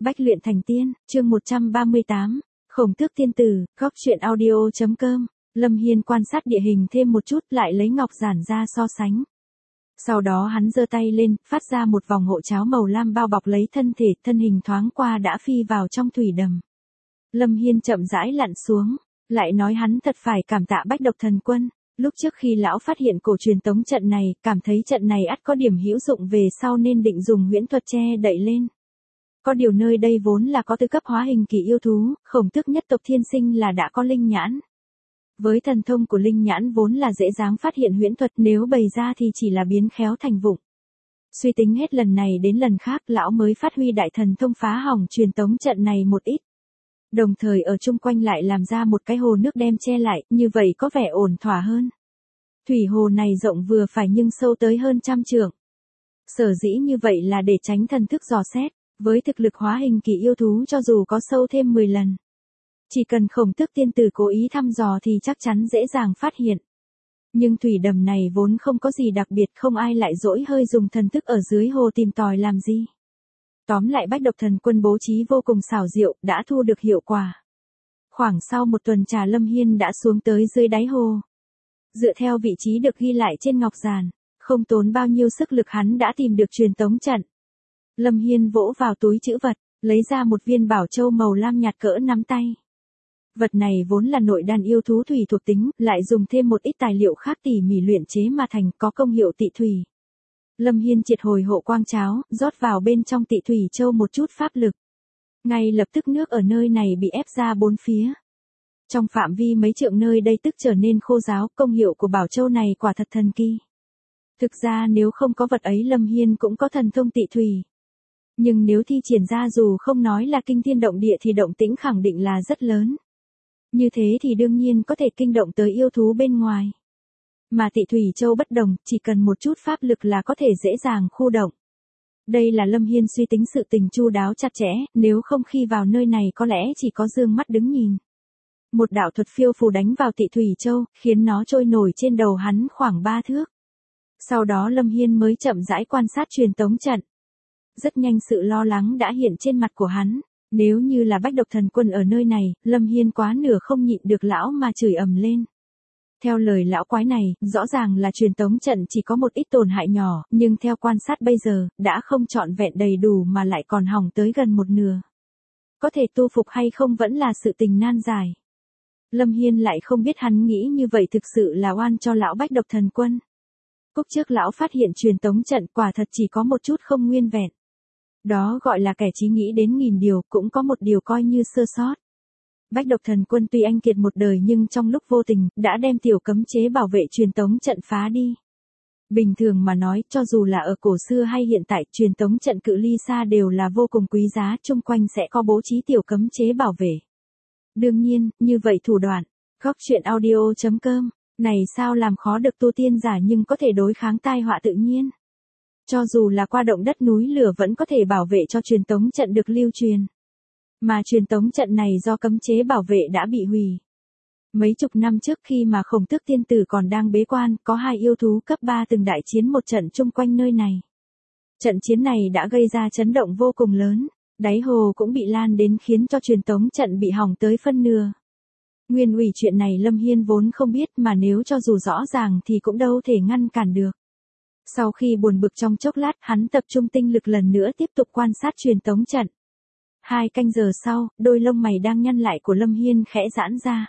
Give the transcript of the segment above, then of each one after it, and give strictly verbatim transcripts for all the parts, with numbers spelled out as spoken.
Bách luyện thành tiên, chương một trăm ba mươi tám, Khổng Tước tiên tử, góc truyện audio.com. Lâm Hiên quan sát địa hình thêm một chút lại lấy ngọc giản ra so sánh. Sau đó hắn giơ tay lên, phát ra một vòng hộ cháo màu lam bao bọc lấy thân thể, thân hình thoáng qua đã phi vào trong thủy đầm. Lâm Hiên chậm rãi lặn xuống, lại nói hắn thật phải cảm tạ Bách Độc Thần Quân. Lúc trước khi lão phát hiện cổ truyền tống trận này, cảm thấy trận này ắt có điểm hữu dụng về sau nên định dùng huyễn thuật che đậy lên. Có điều nơi đây vốn là có tư cấp hóa hình kỳ yêu thú, Khổng Tước nhất tộc thiên sinh là đã có linh nhãn. Với thần thông của linh nhãn vốn là dễ dàng phát hiện huyễn thuật, nếu bày ra thì chỉ là biến khéo thành vụng. Suy tính hết lần này đến lần khác, lão mới phát huy đại thần thông phá hỏng truyền tống trận này một ít. Đồng thời ở chung quanh lại làm ra một cái hồ nước đem che lại, như vậy có vẻ ổn thỏa hơn. Thủy hồ này rộng vừa phải nhưng sâu tới hơn trăm trượng. Sở dĩ như vậy là để tránh thần thức dò xét, với thực lực hóa hình kỳ yêu thú cho dù có sâu thêm mười lần. Chỉ cần Khổng Tước tiên tử cố ý thăm dò thì chắc chắn dễ dàng phát hiện. Nhưng thủy đầm này vốn không có gì đặc biệt, không ai lại dỗi hơi dùng thần thức ở dưới hồ tìm tòi làm gì. Tóm lại Bách Độc Thần Quân bố trí vô cùng xảo diệu, đã thu được hiệu quả. Khoảng sau một tuần trà Lâm Hiên đã xuống tới dưới đáy hồ. Dựa theo vị trí được ghi lại trên ngọc giản, không tốn bao nhiêu sức lực hắn đã tìm được truyền tống trận. Lâm Hiên vỗ vào túi trữ vật, lấy ra một viên bảo châu màu lam nhạt cỡ nắm tay. Vật này vốn là nội đan yêu thú thủy thuộc tính, lại dùng thêm một ít tài liệu khác tỉ mỉ luyện chế mà thành, có công hiệu tị thủy. Lâm Hiên triệt hồi hộ quang cháo, rót vào bên trong tị thủy châu một chút pháp lực. Ngay lập tức nước ở nơi này bị ép ra bốn phía. Trong phạm vi mấy trượng nơi đây tức trở nên khô ráo, công hiệu của bảo châu này quả thật thần kỳ. Thực ra nếu không có vật ấy Lâm Hiên cũng có thần thông tị thủy. Nhưng nếu thi triển ra dù không nói là kinh thiên động địa thì động tĩnh khẳng định là rất lớn. Như thế thì đương nhiên có thể kinh động tới yêu thú bên ngoài. Mà tị thủy châu bất đồng, chỉ cần một chút pháp lực là có thể dễ dàng khu động. Đây là Lâm Hiên suy tính sự tình chu đáo chặt chẽ, nếu không khi vào nơi này có lẽ chỉ có dương mắt đứng nhìn. Một đạo thuật phiêu phù đánh vào tị thủy châu, khiến nó trôi nổi trên đầu hắn khoảng ba thước. Sau đó Lâm Hiên mới chậm rãi quan sát truyền tống trận. Rất nhanh sự lo lắng đã hiện trên mặt của hắn. Nếu như là Bách Độc Thần Quân ở nơi này, Lâm Hiên quá nửa không nhịn được lão mà chửi ầm lên. Theo lời lão quái này, rõ ràng là truyền tống trận chỉ có một ít tổn hại nhỏ, nhưng theo quan sát bây giờ, đã không trọn vẹn đầy đủ mà lại còn hỏng tới gần một nửa. Có thể tu phục hay không vẫn là sự tình nan giải. Lâm Hiên lại không biết hắn nghĩ như vậy thực sự là oan cho lão Bách Độc Thần Quân. Cúc trước lão phát hiện truyền tống trận quả thật chỉ có một chút không nguyên vẹn. Đó gọi là kẻ trí nghĩ đến nghìn điều, cũng có một điều coi như sơ sót. Bách Độc Thần Quân tuy anh kiệt một đời nhưng trong lúc vô tình, đã đem tiểu cấm chế bảo vệ truyền tống trận phá đi. Bình thường mà nói, cho dù là ở cổ xưa hay hiện tại, truyền tống trận cự ly xa đều là vô cùng quý giá, chung quanh sẽ có bố trí tiểu cấm chế bảo vệ. Đương nhiên, như vậy thủ đoạn, góc truyện audio.com, này sao làm khó được tu tiên giả nhưng có thể đối kháng tai họa tự nhiên. Cho dù là qua động đất núi lửa vẫn có thể bảo vệ cho truyền tống trận được lưu truyền. Mà truyền tống trận này do cấm chế bảo vệ đã bị hủy. Mấy chục năm trước khi mà Khổng Tước tiên tử còn đang bế quan, có hai yêu thú cấp ba từng đại chiến một trận chung quanh nơi này. Trận chiến này đã gây ra chấn động vô cùng lớn, đáy hồ cũng bị lan đến khiến cho truyền tống trận bị hỏng tới phân nửa. Nguyên ủy chuyện này Lâm Hiên vốn không biết mà nếu cho dù rõ ràng thì cũng đâu thể ngăn cản được. Sau khi buồn bực trong chốc lát, hắn tập trung tinh lực lần nữa tiếp tục quan sát truyền tống trận. Hai canh giờ sau, đôi lông mày đang nhăn lại của Lâm Hiên khẽ giãn ra.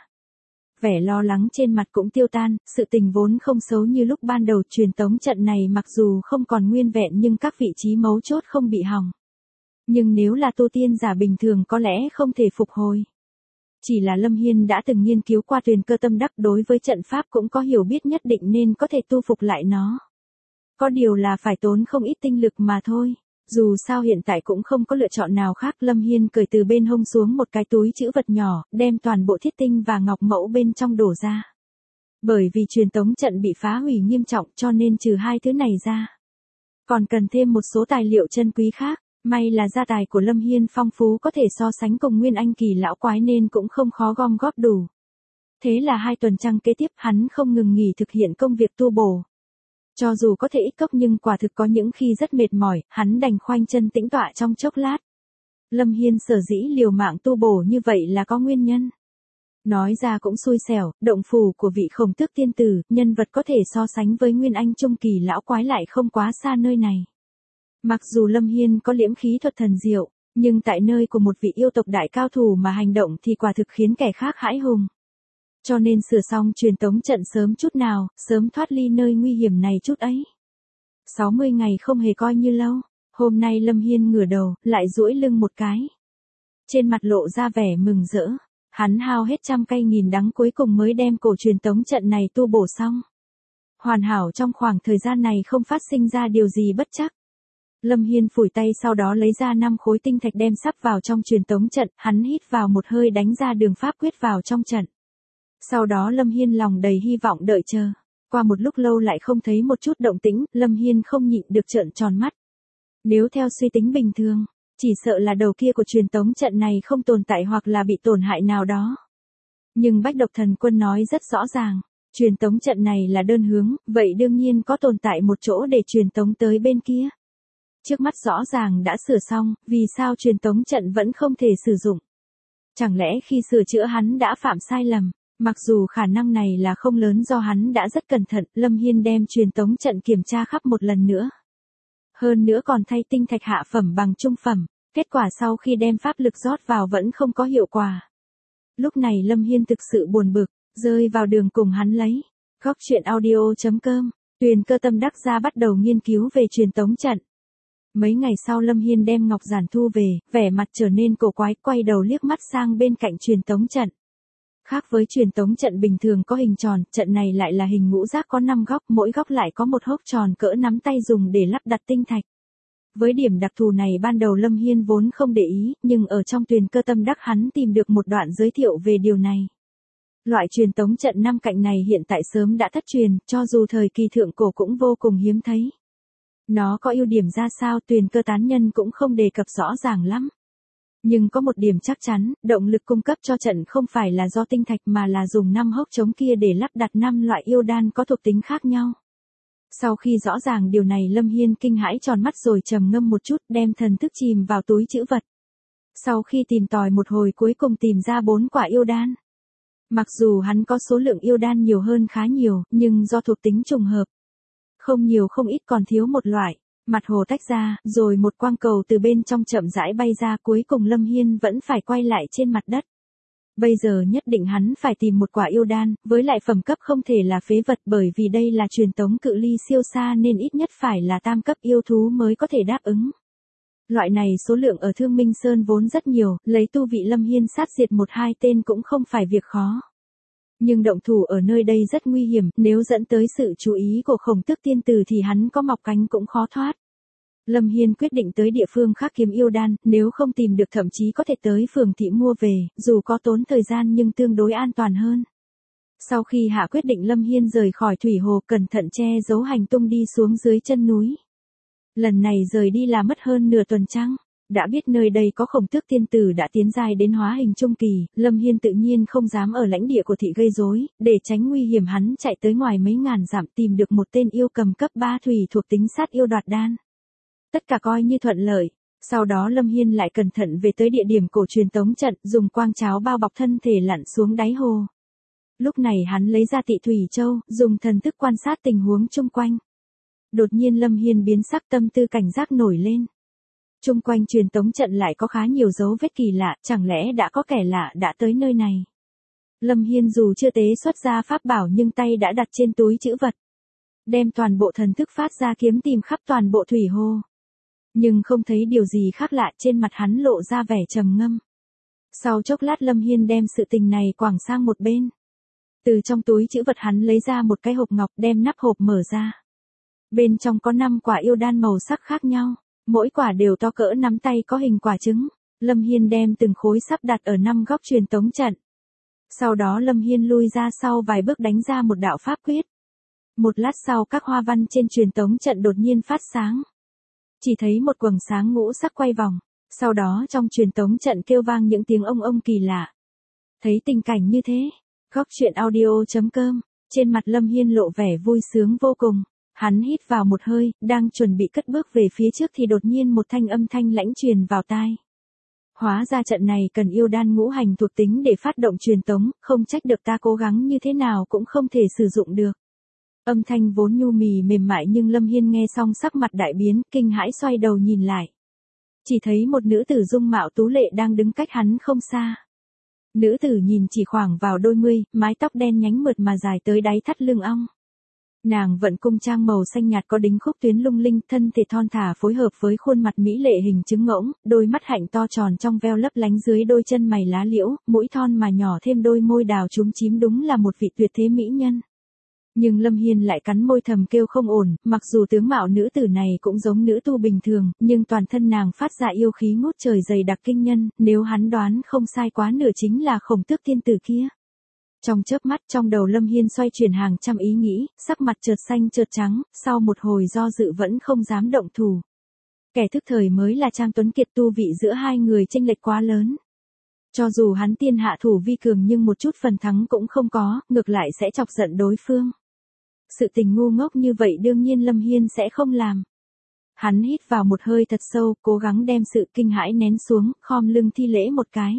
Vẻ lo lắng trên mặt cũng tiêu tan, sự tình vốn không xấu như lúc ban đầu, truyền tống trận này mặc dù không còn nguyên vẹn nhưng các vị trí mấu chốt không bị hỏng. Nhưng nếu là tu tiên giả bình thường có lẽ không thể phục hồi. Chỉ là Lâm Hiên đã từng nghiên cứu qua Tuyền Cơ Tâm Đắc, đối với trận pháp cũng có hiểu biết nhất định nên có thể tu phục lại nó. Có điều là phải tốn không ít tinh lực mà thôi. Dù sao hiện tại cũng không có lựa chọn nào khác, Lâm Hiên cởi từ bên hông xuống một cái túi trữ vật nhỏ, đem toàn bộ thiết tinh và ngọc mẫu bên trong đổ ra. Bởi vì truyền tống trận bị phá hủy nghiêm trọng cho nên trừ hai thứ này ra. Còn cần thêm một số tài liệu chân quý khác, may là gia tài của Lâm Hiên phong phú có thể so sánh cùng Nguyên Anh kỳ lão quái nên cũng không khó gom góp đủ. Thế là hai tuần trăng kế tiếp hắn không ngừng nghỉ thực hiện công việc tu bổ. Cho dù có thể ít cốc nhưng quả thực có những khi rất mệt mỏi, hắn đành khoanh chân tĩnh tọa trong chốc lát. Lâm Hiên sở dĩ liều mạng tu bổ như vậy là có nguyên nhân. Nói ra cũng xui xẻo, động phủ của vị Khổng Tước tiên tử, nhân vật có thể so sánh với Nguyên Anh trung kỳ lão quái lại không quá xa nơi này. Mặc dù Lâm Hiên có liễm khí thuật thần diệu, nhưng tại nơi của một vị yêu tộc đại cao thủ mà hành động thì quả thực khiến kẻ khác hãi hùng. Cho nên sửa xong truyền tống trận sớm chút nào, sớm thoát ly nơi nguy hiểm này chút ấy. sáu mươi ngày không hề coi như lâu, hôm nay Lâm Hiên ngửa đầu, lại duỗi lưng một cái. Trên mặt lộ ra vẻ mừng rỡ, hắn hao hết trăm cây nghìn đắng cuối cùng mới đem cổ truyền tống trận này tu bổ xong. Hoàn hảo trong khoảng thời gian này không phát sinh ra điều gì bất trắc. Lâm Hiên phủi tay sau đó lấy ra năm khối tinh thạch đem sắp vào trong truyền tống trận, hắn hít vào một hơi đánh ra đường pháp quyết vào trong trận. Sau đó Lâm Hiên lòng đầy hy vọng đợi chờ. Qua một lúc lâu lại không thấy một chút động tĩnh, Lâm Hiên không nhịn được trợn tròn mắt. Nếu theo suy tính bình thường, chỉ sợ là đầu kia của truyền tống trận này không tồn tại hoặc là bị tổn hại nào đó. Nhưng Bách Độc Thần Quân nói rất rõ ràng, truyền tống trận này là đơn hướng, vậy đương nhiên có tồn tại một chỗ để truyền tống tới bên kia. Trước mắt rõ ràng đã sửa xong, vì sao truyền tống trận vẫn không thể sử dụng? Chẳng lẽ khi sửa chữa hắn đã phạm sai lầm? Mặc dù khả năng này là không lớn do hắn đã rất cẩn thận, Lâm Hiên đem truyền tống trận kiểm tra khắp một lần nữa. Hơn nữa còn thay tinh thạch hạ phẩm bằng trung phẩm, kết quả sau khi đem pháp lực rót vào vẫn không có hiệu quả. Lúc này Lâm Hiên thực sự buồn bực, rơi vào đường cùng hắn lấy. Góc truyện audio chấm com, Tuyền Cơ tâm đắc ra bắt đầu nghiên cứu về truyền tống trận. Mấy ngày sau Lâm Hiên đem ngọc giản thu về, vẻ mặt trở nên cổ quái, quay đầu liếc mắt sang bên cạnh truyền tống trận. Khác với truyền tống trận bình thường có hình tròn, trận này lại là hình ngũ giác có năm góc, mỗi góc lại có một hốc tròn cỡ nắm tay dùng để lắp đặt tinh thạch. Với điểm đặc thù này ban đầu Lâm Hiên vốn không để ý, nhưng ở trong Tuyền Cơ tâm đắc hắn tìm được một đoạn giới thiệu về điều này. Loại truyền tống trận năm cạnh này hiện tại sớm đã thất truyền, cho dù thời kỳ thượng cổ cũng vô cùng hiếm thấy. Nó có ưu điểm ra sao Tuyền Cơ tán nhân cũng không đề cập rõ ràng lắm. Nhưng có một điểm chắc chắn, động lực cung cấp cho trận không phải là do tinh thạch mà là dùng năm hốc trống kia để lắp đặt năm loại yêu đan có thuộc tính khác nhau. Sau khi rõ ràng điều này Lâm Hiên kinh hãi tròn mắt rồi trầm ngâm một chút đem thần thức chìm vào túi trữ vật. Sau khi tìm tòi một hồi cuối cùng tìm ra bốn quả yêu đan. Mặc dù hắn có số lượng yêu đan nhiều hơn khá nhiều, nhưng do thuộc tính trùng hợp. Không nhiều không ít còn thiếu một loại. Mặt hồ tách ra, rồi một quang cầu từ bên trong chậm rãi bay ra, cuối cùng Lâm Hiên vẫn phải quay lại trên mặt đất. Bây giờ nhất định hắn phải tìm một quả yêu đan, với lại phẩm cấp không thể là phế vật bởi vì đây là truyền tống cự ly siêu xa nên ít nhất phải là tam cấp yêu thú mới có thể đáp ứng. Loại này số lượng ở Thương Minh Sơn vốn rất nhiều, lấy tu vị Lâm Hiên sát diệt một hai tên cũng không phải việc khó. Nhưng động thủ ở nơi đây rất nguy hiểm, nếu dẫn tới sự chú ý của Khổng Tước tiên tử thì hắn có mọc cánh cũng khó thoát. Lâm Hiên quyết định tới địa phương khác kiếm yêu đan, nếu không tìm được thậm chí có thể tới phường thị mua về, dù có tốn thời gian nhưng tương đối an toàn hơn. Sau khi hạ quyết định Lâm Hiên rời khỏi thủy hồ cẩn thận che giấu hành tung đi xuống dưới chân núi. Lần này rời đi là mất hơn nửa tuần trăng. Đã biết nơi đây có Khổng Tước tiên tử đã tiến giai đến hóa hình trung kỳ, Lâm Hiên tự nhiên không dám ở lãnh địa của thị gây rối, để tránh nguy hiểm hắn chạy tới ngoài mấy ngàn dặm tìm được một tên yêu cầm cấp ba thủy thuộc tính sát yêu đoạt đan. Tất cả coi như thuận lợi, sau đó Lâm Hiên lại cẩn thận về tới địa điểm cổ truyền tống trận, dùng quang cháo bao bọc thân thể lặn xuống đáy hồ. Lúc này hắn lấy ra Tị Thủy Châu, dùng thần thức quan sát tình huống chung quanh. Đột nhiên Lâm Hiên biến sắc, tâm tư cảnh giác nổi lên. Chung quanh truyền tống trận lại có khá nhiều dấu vết kỳ lạ, chẳng lẽ đã có kẻ lạ đã tới nơi này. Lâm Hiên dù chưa tế xuất ra pháp bảo nhưng tay đã đặt trên túi trữ vật. Đem toàn bộ thần thức phát ra kiếm tìm khắp toàn bộ thủy hồ. Nhưng không thấy điều gì khác lạ, trên mặt hắn lộ ra vẻ trầm ngâm. Sau chốc lát Lâm Hiên đem sự tình này quẳng sang một bên. Từ trong túi trữ vật hắn lấy ra một cái hộp ngọc, đem nắp hộp mở ra. Bên trong có năm quả yêu đan màu sắc khác nhau. Mỗi quả đều to cỡ nắm tay có hình quả trứng. Lâm Hiên đem từng khối sắp đặt ở năm góc truyền tống trận. Sau đó Lâm Hiên lui ra sau vài bước đánh ra một đạo pháp quyết. Một lát sau các hoa văn trên truyền tống trận đột nhiên phát sáng. Chỉ thấy một quầng sáng ngũ sắc quay vòng. Sau đó trong truyền tống trận kêu vang những tiếng ông ông kỳ lạ. Thấy tình cảnh như thế, góc truyện audio chấm com, trên mặt Lâm Hiên lộ vẻ vui sướng vô cùng. Hắn hít vào một hơi, đang chuẩn bị cất bước về phía trước thì đột nhiên một thanh âm thanh lãnh truyền vào tai. Hóa ra trận này cần yêu đan ngũ hành thuộc tính để phát động truyền tống, không trách được ta cố gắng như thế nào cũng không thể sử dụng được. Âm thanh vốn nhu mì mềm mại nhưng Lâm Hiên nghe xong sắc mặt đại biến, kinh hãi xoay đầu nhìn lại. Chỉ thấy một nữ tử dung mạo tú lệ đang đứng cách hắn không xa. Nữ tử nhìn chỉ khoảng vào đôi mươi, mái tóc đen nhánh mượt mà dài tới đáy thắt lưng ong. Nàng vận cung trang màu xanh nhạt có đính khúc tuyến lung linh, thân thể thon thả phối hợp với khuôn mặt mỹ lệ hình trứng ngỗng, đôi mắt hạnh to tròn trong veo lấp lánh dưới đôi chân mày lá liễu, mũi thon mà nhỏ thêm đôi môi đào chúm chím, đúng là một vị tuyệt thế mỹ nhân. Nhưng Lâm Hiên lại cắn môi thầm kêu không ổn, mặc dù tướng mạo nữ tử này cũng giống nữ tu bình thường, nhưng toàn thân nàng phát ra yêu khí ngút trời dày đặc kinh nhân, nếu hắn đoán không sai quá nửa chính là Khổng Tước tiên tử kia. Trong chớp mắt trong đầu Lâm Hiên xoay chuyển hàng trăm ý nghĩ, sắc mặt chợt xanh chợt trắng, sau một hồi do dự vẫn không dám động thủ. Kẻ thức thời mới là Trang Tuấn Kiệt, tu vị giữa hai người chênh lệch quá lớn. Cho dù hắn tiên hạ thủ vi cường nhưng một chút phần thắng cũng không có, ngược lại sẽ chọc giận đối phương. Sự tình ngu ngốc như vậy đương nhiên Lâm Hiên sẽ không làm. Hắn hít vào một hơi thật sâu, cố gắng đem sự kinh hãi nén xuống, khom lưng thi lễ một cái.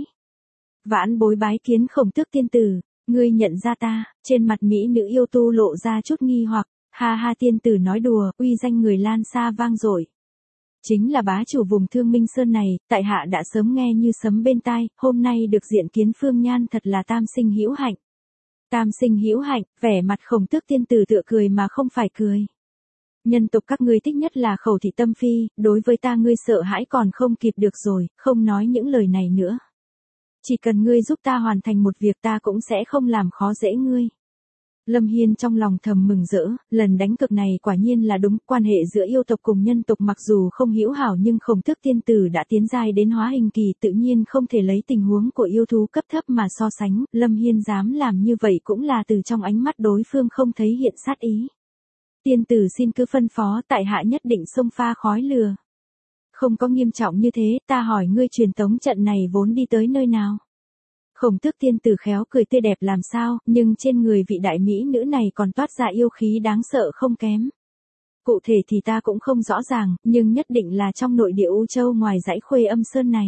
Vãn bối bái kiến Khổng Tước tiên tử, ngươi nhận ra ta? Trên mặt mỹ nữ yêu tu lộ ra chút nghi hoặc. Ha ha, tiên tử nói đùa, uy danh người lan xa vang dội. Chính là bá chủ vùng Thương Minh Sơn này, tại hạ đã sớm nghe như sấm bên tai, hôm nay được diện kiến Phương Nhan thật là tam sinh hữu hạnh. Tam sinh hữu hạnh, vẻ mặt Khổng Tước tiên tử tựa cười mà không phải cười. Nhân tộc các ngươi thích nhất là Khẩu thị tâm phi, đối với ta ngươi sợ hãi còn không kịp được rồi, không nói những lời này nữa. Chỉ cần ngươi giúp ta hoàn thành một việc ta cũng sẽ không làm khó dễ ngươi. Lâm Hiên trong lòng thầm mừng rỡ, lần đánh cược này quả nhiên là đúng, quan hệ giữa yêu tộc cùng nhân tộc mặc dù không hữu hảo nhưng Khổng Tước tiên tử đã tiến giai đến hóa hình kỳ, tự nhiên không thể lấy tình huống của yêu thú cấp thấp mà so sánh, Lâm Hiên dám làm như vậy cũng là từ trong ánh mắt đối phương không thấy hiện sát ý. Tiên tử xin cứ phân phó, tại hạ nhất định xông pha khói lửa. Không có nghiêm trọng như thế, ta hỏi ngươi truyền tống trận này vốn đi tới nơi nào? Khổng Tước tiên tử khéo cười tươi đẹp làm sao, nhưng trên người vị đại mỹ nữ này còn toát ra yêu khí đáng sợ không kém. Cụ thể thì ta cũng không rõ ràng, nhưng nhất định là trong nội địa U Châu ngoài dãy Khuê Âm Sơn này.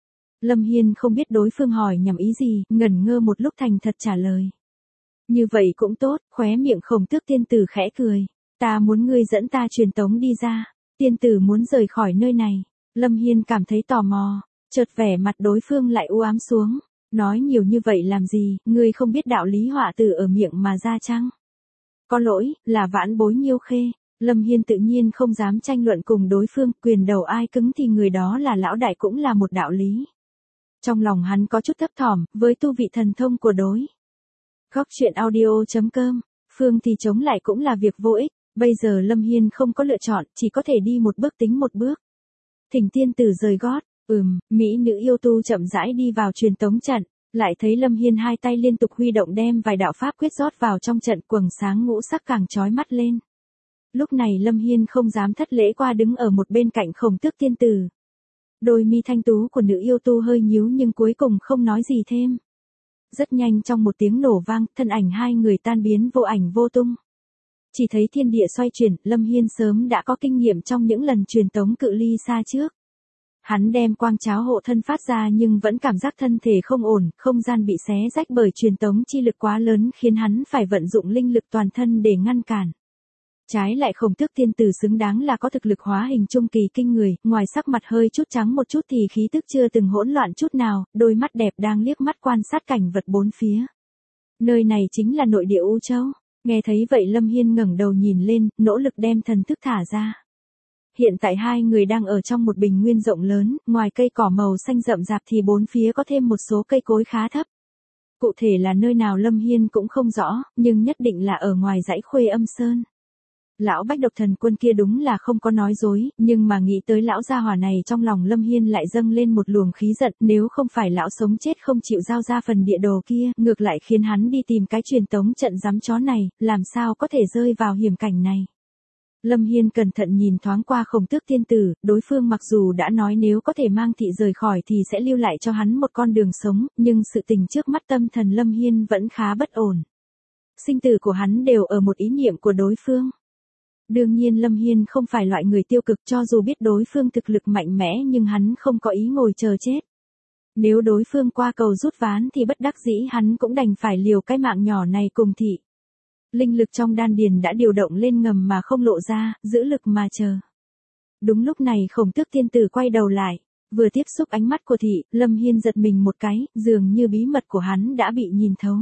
Lâm Hiên không biết đối phương hỏi nhằm ý gì, ngẩn ngơ một lúc thành thật trả lời. Như vậy cũng tốt, khóe miệng Khổng Tước tiên tử khẽ cười. Ta muốn ngươi dẫn ta truyền tống đi ra. Tiên tử muốn rời khỏi nơi này. Lâm Hiên cảm thấy tò mò, chợt vẻ mặt đối phương lại u ám xuống. Nói nhiều như vậy làm gì, ngươi không biết đạo lý họa từ ở miệng mà ra chăng? Có lỗi, là vãn bối Nhiêu Khê. Lâm Hiên tự nhiên không dám tranh luận cùng đối phương, quyền đầu ai cứng thì người đó là lão đại cũng là một đạo lý. Trong lòng hắn có chút thấp thỏm, với tu vị thần thông của đối. Góc truyện audio chấm com, Phương thì chống lại cũng là việc vô ích, bây giờ Lâm Hiên không có lựa chọn, chỉ có thể đi một bước tính một bước. Thỉnh tiên tử rời gót. Ừm, mỹ nữ yêu tu chậm rãi đi vào truyền tống trận, lại thấy Lâm Hiên hai tay liên tục huy động đem vài đạo pháp quyết rót vào trong trận, quầng sáng ngũ sắc càng chói mắt lên. Lúc này Lâm Hiên không dám thất lễ qua đứng ở một bên cạnh Khổng Tước tiên tử. Đôi mi thanh tú của nữ yêu tu hơi nhíu nhưng cuối cùng không nói gì thêm. Rất nhanh trong một tiếng nổ vang, thân ảnh hai người tan biến vô ảnh vô tung. Chỉ thấy thiên địa xoay chuyển, Lâm Hiên sớm đã có kinh nghiệm trong những lần truyền tống cự ly xa trước. Hắn đem quang cháo hộ thân phát ra nhưng vẫn cảm giác thân thể không ổn, không gian bị xé rách bởi truyền tống chi lực quá lớn khiến hắn phải vận dụng linh lực toàn thân để ngăn cản. Trái lại Khổng Tước tiên tử xứng đáng là có thực lực hóa hình trung kỳ kinh người, ngoài sắc mặt hơi chút trắng một chút thì khí tức chưa từng hỗn loạn chút nào, đôi mắt đẹp đang liếc mắt quan sát cảnh vật bốn phía. Nơi này chính là nội địa U Châu. Nghe thấy vậy Lâm Hiên ngẩng đầu nhìn lên, nỗ lực đem thần thức thả ra. Hiện tại hai người đang ở trong một bình nguyên rộng lớn, ngoài cây cỏ màu xanh rậm rạp thì bốn phía có thêm một số cây cối khá thấp. Cụ thể là nơi nào Lâm Hiên cũng không rõ, nhưng nhất định là ở ngoài dãy Khuê Âm Sơn. Lão Bách Độc Thần Quân kia đúng là không có nói dối, nhưng mà nghĩ tới lão gia hỏa này trong lòng Lâm Hiên lại dâng lên một luồng khí giận, nếu không phải lão sống chết không chịu giao ra phần địa đồ kia, ngược lại khiến hắn đi tìm cái truyền tống trận giám chó này, làm sao có thể rơi vào hiểm cảnh này. Lâm Hiên cẩn thận nhìn thoáng qua Khổng Tước tiên tử, đối phương mặc dù đã nói nếu có thể mang thị rời khỏi thì sẽ lưu lại cho hắn một con đường sống, nhưng sự tình trước mắt tâm thần Lâm Hiên vẫn khá bất ổn. Sinh tử của hắn đều ở một ý niệm của đối phương. Đương nhiên Lâm Hiên không phải loại người tiêu cực, cho dù biết đối phương thực lực mạnh mẽ nhưng hắn không có ý ngồi chờ chết. Nếu đối phương qua cầu rút ván thì bất đắc dĩ hắn cũng đành phải liều cái mạng nhỏ này cùng thị. Linh lực trong đan điền đã điều động lên ngầm mà không lộ ra, giữ lực mà chờ. Đúng lúc này Khổng Tước tiên tử quay đầu lại, vừa tiếp xúc ánh mắt của thị, Lâm Hiên giật mình một cái, dường như bí mật của hắn đã bị nhìn thấu.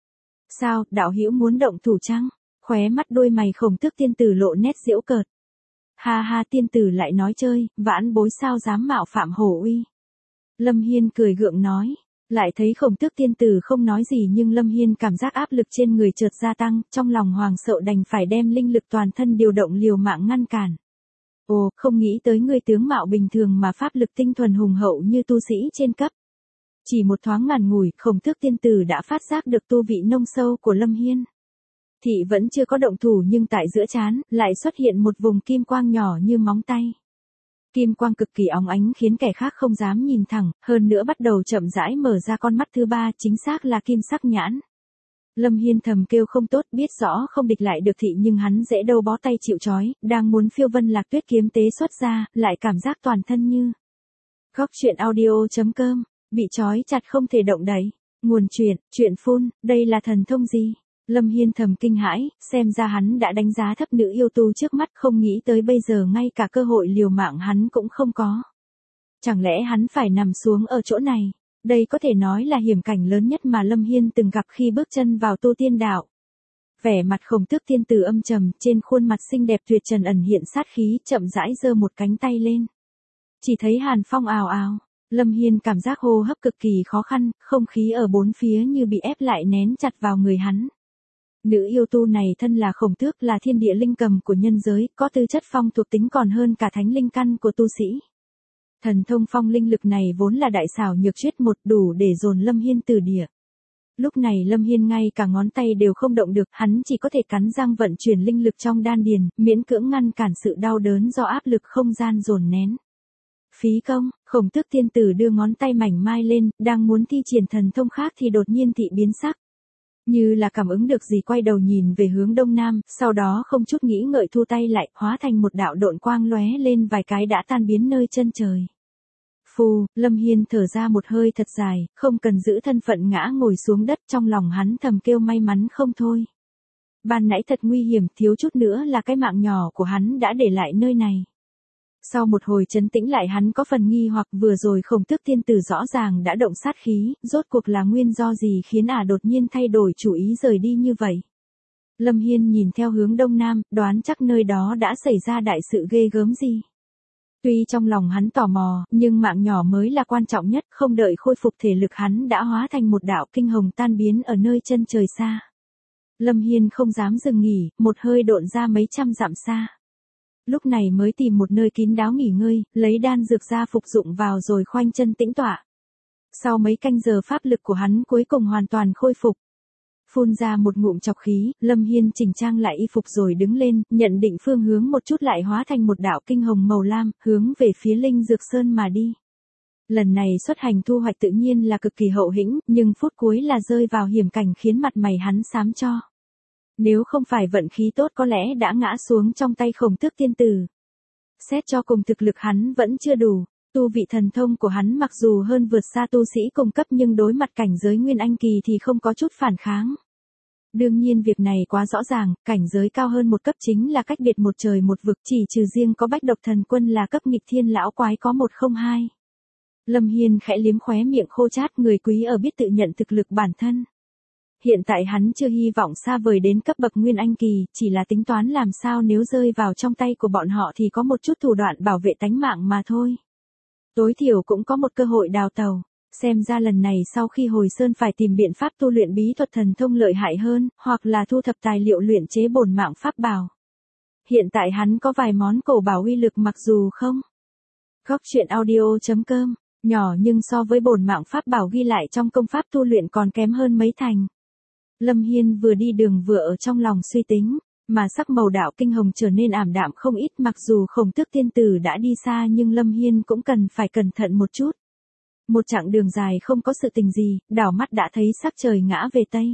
Sao, đạo hữu muốn động thủ chăng? Khóe mắt đôi mày Khổng Tước tiên tử lộ nét giễu cợt. Ha ha, tiên tử lại nói chơi, vãn bối sao dám mạo phạm hổ uy. Lâm Hiên cười gượng nói, lại thấy Khổng Tước tiên tử không nói gì nhưng Lâm Hiên cảm giác áp lực trên người chợt gia tăng, trong lòng hoàng sợ đành phải đem linh lực toàn thân điều động liều mạng ngăn cản. Ồ, không nghĩ tới ngươi tướng mạo bình thường mà pháp lực tinh thuần hùng hậu như tu sĩ trên cấp. Chỉ một thoáng ngắn ngủi, Khổng Tước tiên tử đã phát giác được tu vị nông sâu của Lâm Hiên. Thị vẫn chưa có động thủ nhưng tại giữa trán, lại xuất hiện một vùng kim quang nhỏ như móng tay. Kim quang cực kỳ óng ánh khiến kẻ khác không dám nhìn thẳng, hơn nữa bắt đầu chậm rãi mở ra con mắt thứ ba, chính xác là kim sắc nhãn. Lâm Hiên thầm kêu không tốt, biết rõ không địch lại được thị nhưng hắn dễ đâu bó tay chịu trói, đang muốn phiêu vân lạc tuyết kiếm tế xuất ra, lại cảm giác toàn thân như. Góc truyện audio chấm com, bị trói chặt không thể động đậy. Nguồn truyện, truyện phun, đây là thần thông gì? Lâm Hiên thầm kinh hãi, xem ra hắn đã đánh giá thấp nữ yêu tu trước mắt, không nghĩ tới bây giờ ngay cả cơ hội liều mạng hắn cũng không có. Chẳng lẽ hắn phải nằm xuống ở chỗ này? Đây có thể nói là hiểm cảnh lớn nhất mà Lâm Hiên từng gặp khi bước chân vào tu tiên đạo. Vẻ mặt Khổng Tước tiên tử âm trầm, trên khuôn mặt xinh đẹp tuyệt trần ẩn hiện sát khí, chậm rãi giơ một cánh tay lên. Chỉ thấy hàn phong ào ào, Lâm Hiên cảm giác hô hấp cực kỳ khó khăn, không khí ở bốn phía như bị ép lại nén chặt vào người hắn. Nữ yêu tu này thân là Khổng Tước, là thiên địa linh cầm của nhân giới, có tư chất phong thuộc tính còn hơn cả thánh linh căn của tu sĩ. Thần thông phong linh lực này vốn là đại xảo nhược chuyết một, đủ để dồn Lâm Hiên từ địa. Lúc này Lâm Hiên ngay cả ngón tay đều không động được, hắn chỉ có thể cắn răng vận chuyển linh lực trong đan điền, miễn cưỡng ngăn cản sự đau đớn do áp lực không gian dồn nén. Phí công, Khổng Tước tiên tử đưa ngón tay mảnh mai lên, đang muốn thi triển thần thông khác thì đột nhiên thị biến sắc. Như là cảm ứng được gì quay đầu nhìn về hướng đông nam, sau đó không chút nghĩ ngợi thu tay lại, hóa thành một đạo độn quang lóe lên vài cái đã tan biến nơi chân trời. Phù, Lâm Hiên thở ra một hơi thật dài, không cần giữ thân phận ngã ngồi xuống đất, trong lòng hắn thầm kêu may mắn không thôi. Ban nãy thật nguy hiểm, thiếu chút nữa là cái mạng nhỏ của hắn đã để lại nơi này. Sau một hồi trấn tĩnh lại hắn có phần nghi hoặc, vừa rồi Khổng Tước tiên tử rõ ràng đã động sát khí, rốt cuộc là nguyên do gì khiến ả đột nhiên thay đổi chủ ý rời đi như vậy. Lâm Hiên nhìn theo hướng đông nam, đoán chắc nơi đó đã xảy ra đại sự ghê gớm gì. Tuy trong lòng hắn tò mò, nhưng mạng nhỏ mới là quan trọng nhất, không đợi khôi phục thể lực hắn đã hóa thành một đạo kinh hồng tan biến ở nơi chân trời xa. Lâm Hiên không dám dừng nghỉ, một hơi độn ra mấy trăm dặm xa. Lúc này mới tìm một nơi kín đáo nghỉ ngơi, lấy đan dược ra phục dụng vào rồi khoanh chân tĩnh tọa. Sau mấy canh giờ pháp lực của hắn cuối cùng hoàn toàn khôi phục. Phun ra một ngụm chọc khí, Lâm Hiên chỉnh trang lại y phục rồi đứng lên, nhận định phương hướng một chút lại hóa thành một đạo kinh hồng màu lam, hướng về phía Linh Dược Sơn mà đi. Lần này xuất hành thu hoạch tự nhiên là cực kỳ hậu hĩnh, nhưng phút cuối là rơi vào hiểm cảnh khiến mặt mày hắn xám cho. Nếu không phải vận khí tốt có lẽ đã ngã xuống trong tay Khổng Tước tiên tử. Xét cho cùng thực lực hắn vẫn chưa đủ, tu vị thần thông của hắn mặc dù hơn vượt xa tu sĩ cùng cấp nhưng đối mặt cảnh giới Nguyên Anh kỳ thì không có chút phản kháng. Đương nhiên việc này quá rõ ràng, cảnh giới cao hơn một cấp chính là cách biệt một trời một vực, chỉ trừ riêng có Bách Độc Thần Quân là cấp nghịch thiên lão quái có một không hai. Lâm Hiên khẽ liếm khóe miệng khô chát, người quý ở biết tự nhận thực lực bản thân. Hiện tại hắn chưa hy vọng xa vời đến cấp bậc Nguyên Anh kỳ, chỉ là tính toán làm sao nếu rơi vào trong tay của bọn họ thì có một chút thủ đoạn bảo vệ tánh mạng mà thôi. Tối thiểu cũng có một cơ hội đào tàu. Xem ra lần này sau khi hồi sơn phải tìm biện pháp tu luyện bí thuật thần thông lợi hại hơn, hoặc là thu thập tài liệu luyện chế bổn mạng pháp bảo. Hiện tại hắn có vài món cổ bảo uy lực mặc dù không. Góc truyện audio chấm com, nhỏ nhưng so với bổn mạng pháp bảo ghi lại trong công pháp tu luyện còn kém hơn mấy thành. Lâm Hiên vừa đi đường vừa ở trong lòng suy tính, mà sắc màu đạo kinh hồng trở nên ảm đạm không ít, mặc dù Khổng Tước tiên tử đã đi xa nhưng Lâm Hiên cũng cần phải cẩn thận một chút. Một chặng đường dài không có sự tình gì, đảo mắt đã thấy sắc trời ngã về Tây.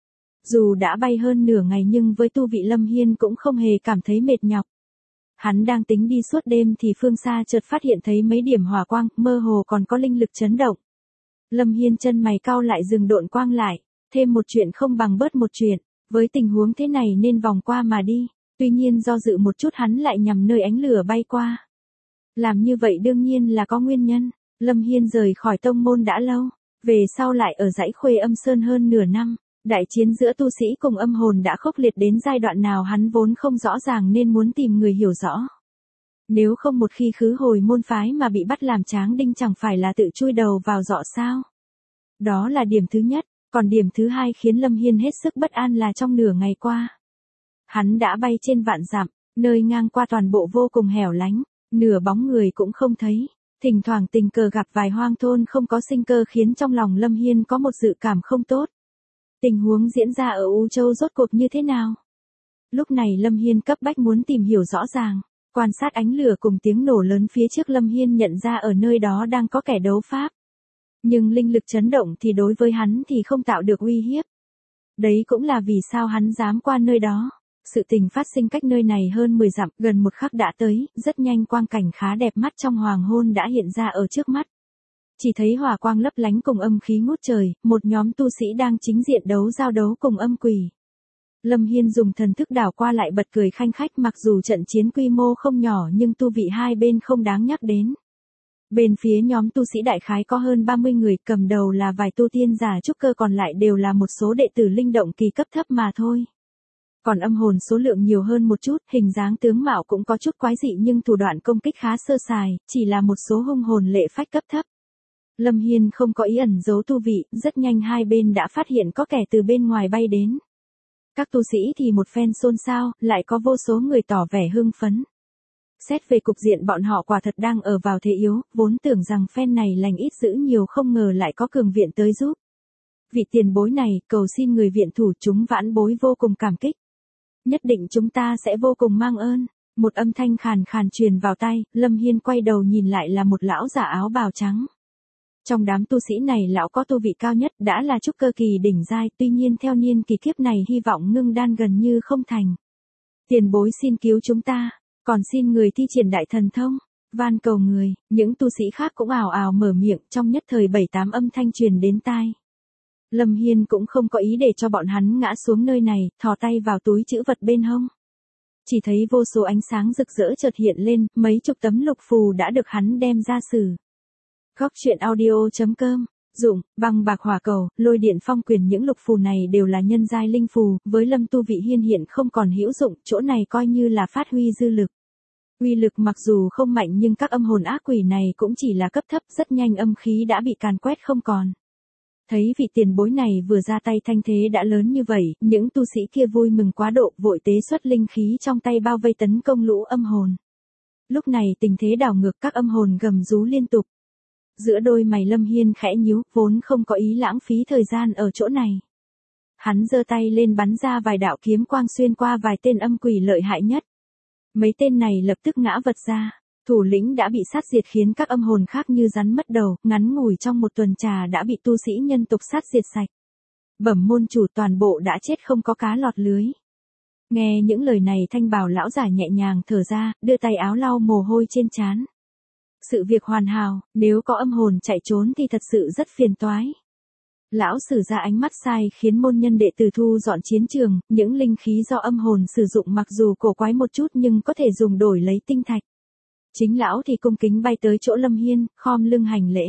Dù đã bay hơn nửa ngày nhưng với tu vị Lâm Hiên cũng không hề cảm thấy mệt nhọc. Hắn đang tính đi suốt đêm thì phương xa chợt phát hiện thấy mấy điểm hỏa quang, mơ hồ còn có linh lực chấn động. Lâm Hiên chân mày cau lại dừng độn quang lại, thêm một chuyện không bằng bớt một chuyện, với tình huống thế này nên vòng qua mà đi, tuy nhiên do dự một chút hắn lại nhằm nơi ánh lửa bay qua. Làm như vậy đương nhiên là có nguyên nhân, Lâm Hiên rời khỏi tông môn đã lâu, về sau lại ở dãy Khuê Âm Sơn hơn nửa năm, đại chiến giữa tu sĩ cùng âm hồn đã khốc liệt đến giai đoạn nào hắn vốn không rõ ràng nên muốn tìm người hiểu rõ. Nếu không một khi khứ hồi môn phái mà bị bắt làm tráng đinh chẳng phải là tự chui đầu vào giọ sao? Đó là điểm thứ nhất, còn điểm thứ hai khiến Lâm Hiên hết sức bất an là trong nửa ngày qua. Hắn đã bay trên vạn dặm, nơi ngang qua toàn bộ vô cùng hẻo lánh, nửa bóng người cũng không thấy, thỉnh thoảng tình cờ gặp vài hoang thôn không có sinh cơ khiến trong lòng Lâm Hiên có một dự cảm không tốt. Tình huống diễn ra ở U Châu rốt cuộc như thế nào? Lúc này Lâm Hiên cấp bách muốn tìm hiểu rõ ràng. Quan sát ánh lửa cùng tiếng nổ lớn phía trước Lâm Hiên nhận ra ở nơi đó đang có kẻ đấu pháp. Nhưng linh lực chấn động thì đối với hắn thì không tạo được uy hiếp. Đấy cũng là vì sao hắn dám qua nơi đó. Sự tình phát sinh cách nơi này hơn mười dặm, gần một khắc đã tới, rất nhanh quang cảnh khá đẹp mắt trong hoàng hôn đã hiện ra ở trước mắt. Chỉ thấy hỏa quang lấp lánh cùng âm khí ngút trời, một nhóm tu sĩ đang chính diện đấu giao đấu cùng âm quỷ. Lâm Hiên dùng thần thức đảo qua lại bật cười khanh khách, mặc dù trận chiến quy mô không nhỏ nhưng tu vị hai bên không đáng nhắc đến. Bên phía nhóm tu sĩ đại khái có hơn ba mươi người, cầm đầu là vài tu tiên giả trúc cơ, còn lại đều là một số đệ tử linh động kỳ cấp thấp mà thôi. Còn âm hồn số lượng nhiều hơn một chút, hình dáng tướng mạo cũng có chút quái dị nhưng thủ đoạn công kích khá sơ sài, chỉ là một số hung hồn lệ phách cấp thấp. Lâm Hiên không có ý ẩn giấu tu vị, rất nhanh hai bên đã phát hiện có kẻ từ bên ngoài bay đến. Các tu sĩ thì một phen xôn xao, lại có vô số người tỏ vẻ hưng phấn. Xét về cục diện bọn họ quả thật đang ở vào thế yếu, vốn tưởng rằng phen này lành ít dữ nhiều không ngờ lại có cường viện tới giúp. Vị tiền bối này, cầu xin người viện thủ, chúng vãn bối vô cùng cảm kích. Nhất định chúng ta sẽ vô cùng mang ơn. Một âm thanh khàn khàn truyền vào tai, Lâm Hiên quay đầu nhìn lại là một lão giả áo bào trắng. Trong đám tu sĩ này lão có tu vị cao nhất, đã là trúc cơ kỳ đỉnh giai, tuy nhiên theo niên kỳ kiếp này hy vọng ngưng đan gần như không thành. Tiền bối xin cứu chúng ta, còn xin người thi triển đại thần thông, van cầu người. Những tu sĩ khác cũng ào ào mở miệng, trong nhất thời bảy tám âm thanh truyền đến tai. Lâm Hiên cũng không có ý để cho bọn hắn ngã xuống nơi này, thò tay vào túi trữ vật bên hông. Chỉ thấy vô số ánh sáng rực rỡ chợt hiện lên, mấy chục tấm lục phù đã được hắn đem ra sử. Góc truyện audio chấm com, dụng, băng bạc hỏa cầu, lôi điện phong quyền, những lục phù này đều là nhân giai linh phù, với Lâm tu vị Hiên hiện không còn hữu dụng, chỗ này coi như là phát huy dư lực. Uy lực mặc dù không mạnh nhưng các âm hồn ác quỷ này cũng chỉ là cấp thấp, rất nhanh âm khí đã bị càn quét không còn. Thấy vị tiền bối này vừa ra tay thanh thế đã lớn như vậy, những tu sĩ kia vui mừng quá độ, vội tế xuất linh khí trong tay bao vây tấn công lũ âm hồn. Lúc này tình thế đảo ngược, các âm hồn gầm rú liên tục. Giữa đôi mày Lâm Hiên khẽ nhíu, vốn không có ý lãng phí thời gian ở chỗ này. Hắn giơ tay lên bắn ra vài đạo kiếm quang xuyên qua vài tên âm quỷ lợi hại nhất. Mấy tên này lập tức ngã vật ra. Thủ lĩnh đã bị sát diệt khiến các âm hồn khác như rắn mất đầu, ngắn ngủi trong một tuần trà đã bị tu sĩ nhân tộc sát diệt sạch. Bẩm môn chủ, toàn bộ đã chết không có cá lọt lưới. Nghe những lời này thanh bào lão giả nhẹ nhàng thở ra, đưa tay áo lau mồ hôi trên trán. Sự việc hoàn hảo, nếu có âm hồn chạy trốn thì thật sự rất phiền toái. Lão sử ra ánh mắt sai khiến môn nhân đệ tử thu dọn chiến trường, những linh khí do âm hồn sử dụng mặc dù cổ quái một chút nhưng có thể dùng đổi lấy tinh thạch. Chính lão thì cung kính bay tới chỗ Lâm Hiên, khom lưng hành lễ.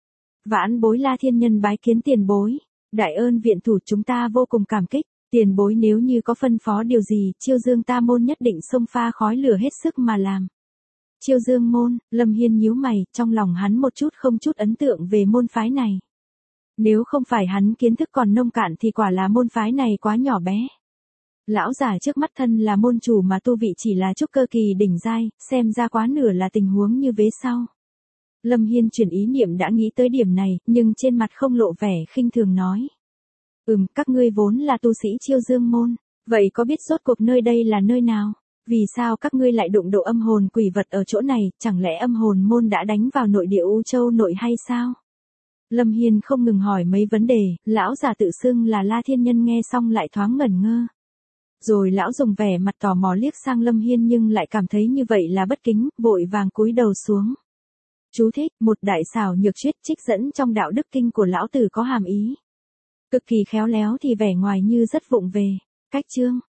Vãn bối La Thiên Nhân bái kiến tiền bối, đại ơn viện thủ, chúng ta vô cùng cảm kích, tiền bối nếu như có phân phó điều gì, Chiêu Dương ta môn nhất định xông pha khói lửa hết sức mà làm. Chiêu Dương môn, Lâm Hiên nhíu mày, trong lòng hắn một chút không chút ấn tượng về môn phái này. Nếu không phải hắn kiến thức còn nông cạn thì quả là môn phái này quá nhỏ bé. Lão giả trước mắt thân là môn chủ mà tu vị chỉ là trúc cơ kỳ đỉnh giai, xem ra quá nửa là tình huống như vế sau. Lâm Hiên chuyển ý niệm đã nghĩ tới điểm này, nhưng trên mặt không lộ vẻ khinh thường nói. Ừm, các ngươi vốn là tu sĩ Chiêu Dương môn, vậy có biết rốt cuộc nơi đây là nơi nào? Vì sao các ngươi lại đụng độ âm hồn quỷ vật ở chỗ này, chẳng lẽ âm hồn môn đã đánh vào nội địa U Châu nội hay sao? Lâm Hiên không ngừng hỏi mấy vấn đề, lão giả tự xưng là La Thiên Nhân nghe xong lại thoáng ngẩn ngơ. Rồi lão dùng vẻ mặt tò mò liếc sang Lâm Hiên nhưng lại cảm thấy như vậy là bất kính, vội vàng cúi đầu xuống. Chú thích, một đại xảo nhược triết trích dẫn trong đạo đức kinh của lão tử có hàm ý cực kỳ khéo léo thì vẻ ngoài như rất vụng về. Cách chương